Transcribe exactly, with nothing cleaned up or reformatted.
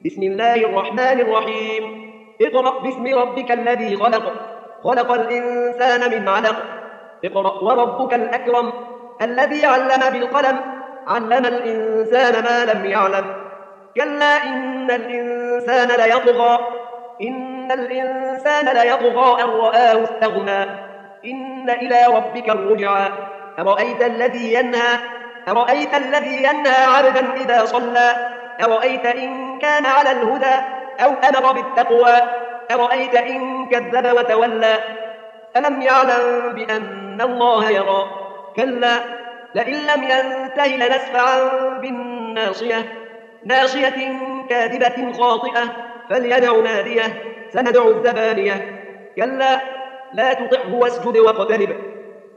بسم الله الرحمن الرحيم. اقرأ باسم ربك الذي خلق خلق الإنسان من علق. اقرأ وربك الأكرم الذي علم بالقلم علم الإنسان ما لم يعلم. كلا إن الإنسان ليطغى إن الإنسان ليطغى أن رآه استغنى إن إلى ربك الرجعى. أرأيت الذي ينهى أرأيت الذي ينهى عبدا إذا صلى أرأيت إن كان على الهدى أو أمر بالتقوى أرأيت إن كذب وتولى ألم يعلم بأن الله يرى. كلا لئن لم ينته لنسفعا بالناصية ناصية كاذبة خاطئة فليدع ناديه سندع الزبانية. كلا لا تطعه واسجد واقترب